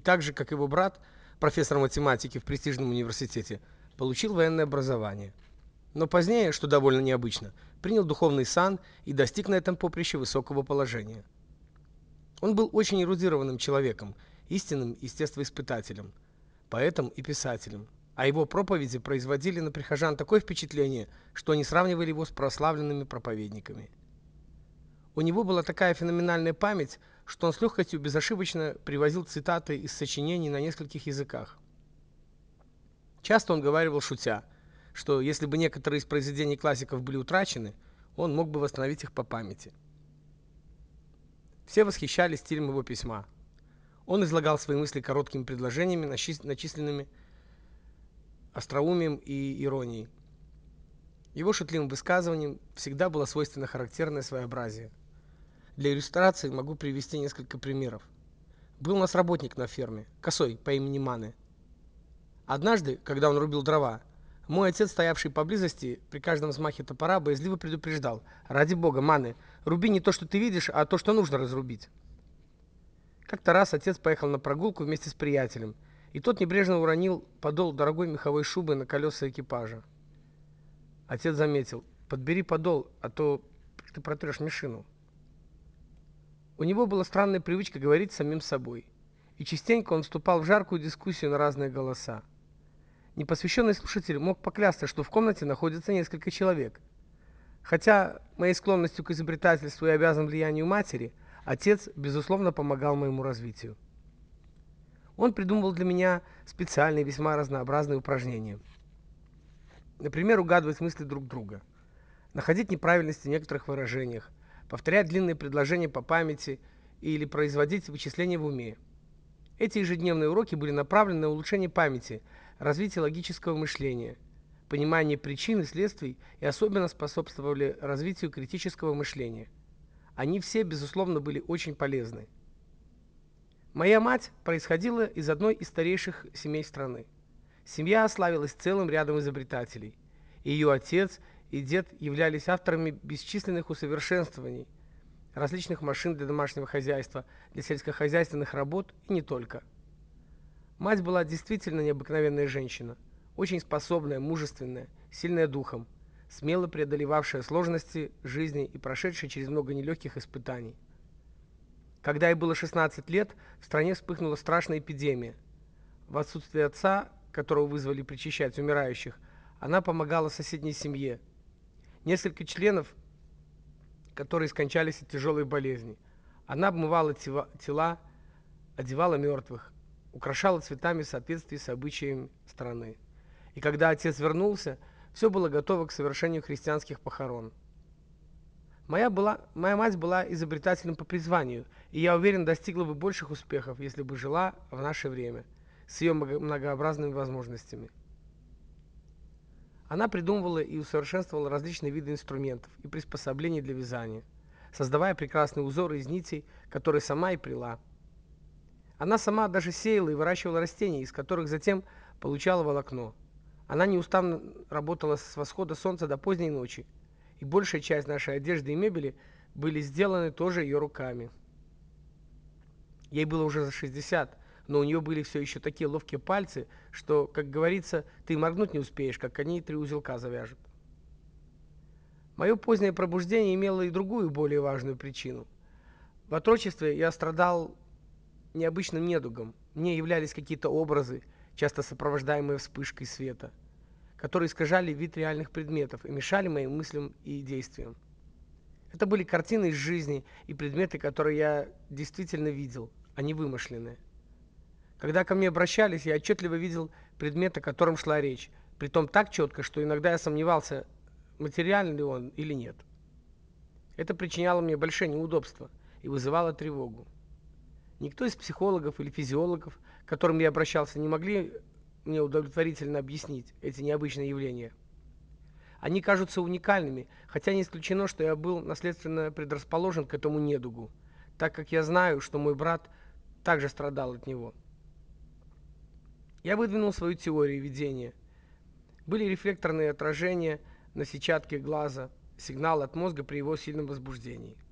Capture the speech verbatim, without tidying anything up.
так же, как его брат, профессор математики в престижном университете, получил военное образование. Но позднее, что довольно необычно, принял духовный сан и достиг на этом поприще высокого положения. Он был очень эрудированным человеком, истинным естествоиспытателем, поэтом и писателем, а его проповеди производили на прихожан такое впечатление, что они сравнивали его с прославленными проповедниками. У него была такая феноменальная память, что он с легкостью безошибочно привозил цитаты из сочинений на нескольких языках. Часто он говаривал, шутя, что если бы некоторые из произведений классиков были утрачены, он мог бы восстановить их по памяти. Все восхищались стилем его письма. Он излагал свои мысли короткими предложениями, начисленными остроумием и иронией. Его шутливым высказываниям всегда было свойственно характерное своеобразие. Для иллюстрации могу привести несколько примеров. Был у нас работник на ферме, косой, по имени Маны. Однажды, когда он рубил дрова, мой отец, стоявший поблизости, при каждом взмахе топора боязливо предупреждал: «Ради бога, Маны, руби не то, что ты видишь, а то, что нужно разрубить». Как-то раз отец поехал на прогулку вместе с приятелем, и тот небрежно уронил подол дорогой меховой шубы на колеса экипажа. Отец заметил: «Подбери подол, а то ты протрешь машину». У него была странная привычка говорить с самим собой, и частенько он вступал в жаркую дискуссию на разные голоса. Непосвященный слушатель мог поклясться, что в комнате находится несколько человек. Хотя моей склонностью к изобретательству и обязан влиянию матери, отец, безусловно, помогал моему развитию. Он придумывал для меня специальные, весьма разнообразные упражнения. Например, угадывать мысли друг друга, находить неправильности в некоторых выражениях, повторять длинные предложения по памяти или производить вычисления в уме. Эти ежедневные уроки были направлены на улучшение памяти, развитие логического мышления, понимание причин и следствий и особенно способствовали развитию критического мышления. Они все, безусловно, были очень полезны. Моя мать происходила из одной из старейших семей страны. Семья славилась целым рядом изобретателей. И ее отец и дед являлись авторами бесчисленных усовершенствований различных машин для домашнего хозяйства, для сельскохозяйственных работ и не только. Мать была действительно необыкновенная женщина, очень способная, мужественная, сильная духом, смело преодолевавшая сложности жизни и прошедшая через много нелегких испытаний. Когда ей было шестнадцать лет, в стране вспыхнула страшная эпидемия. В отсутствие отца, которого вызвали причащать умирающих, она помогала соседней семье. Несколько членов, которые скончались от тяжелой болезни. Она обмывала тела, одевала мертвых, украшала цветами в соответствии с обычаями страны. И когда отец вернулся, все было готово к совершению христианских похорон. Моя, была, моя мать была изобретателем по призванию, и я уверен, достигла бы больших успехов, если бы жила в наше время, с ее многообразными возможностями. Она придумывала и усовершенствовала различные виды инструментов и приспособлений для вязания, создавая прекрасные узоры из нитей, которые сама и плела. Она сама даже сеяла и выращивала растения, из которых затем получала волокно. Она неустанно работала с восхода солнца до поздней ночи, и большая часть нашей одежды и мебели были сделаны тоже ее руками. Ей было уже за шестьдесят, но у нее были все еще такие ловкие пальцы, что, как говорится, ты моргнуть не успеешь, как они три узелка завяжут. Мое позднее пробуждение имело и другую, более важную причину. В отрочестве я страдал необычным недугом. Мне являлись какие-то образы, часто сопровождаемые вспышкой света, которые искажали вид реальных предметов и мешали моим мыслям и действиям. Это были картины из жизни и предметы, которые я действительно видел, а не вымышленные. Когда ко мне обращались, я отчетливо видел предмет, о котором шла речь, притом так четко, что иногда я сомневался, материальный ли он или нет. Это причиняло мне большое неудобство и вызывало тревогу. Никто из психологов или физиологов, к которым я обращался, не могли мне удовлетворительно объяснить эти необычные явления. Они кажутся уникальными, хотя не исключено, что я был наследственно предрасположен к этому недугу, так как я знаю, что мой брат также страдал от него. Я выдвинул свою теорию видения. Были рефлекторные отражения на сетчатке глаза, сигнал от мозга при его сильном возбуждении.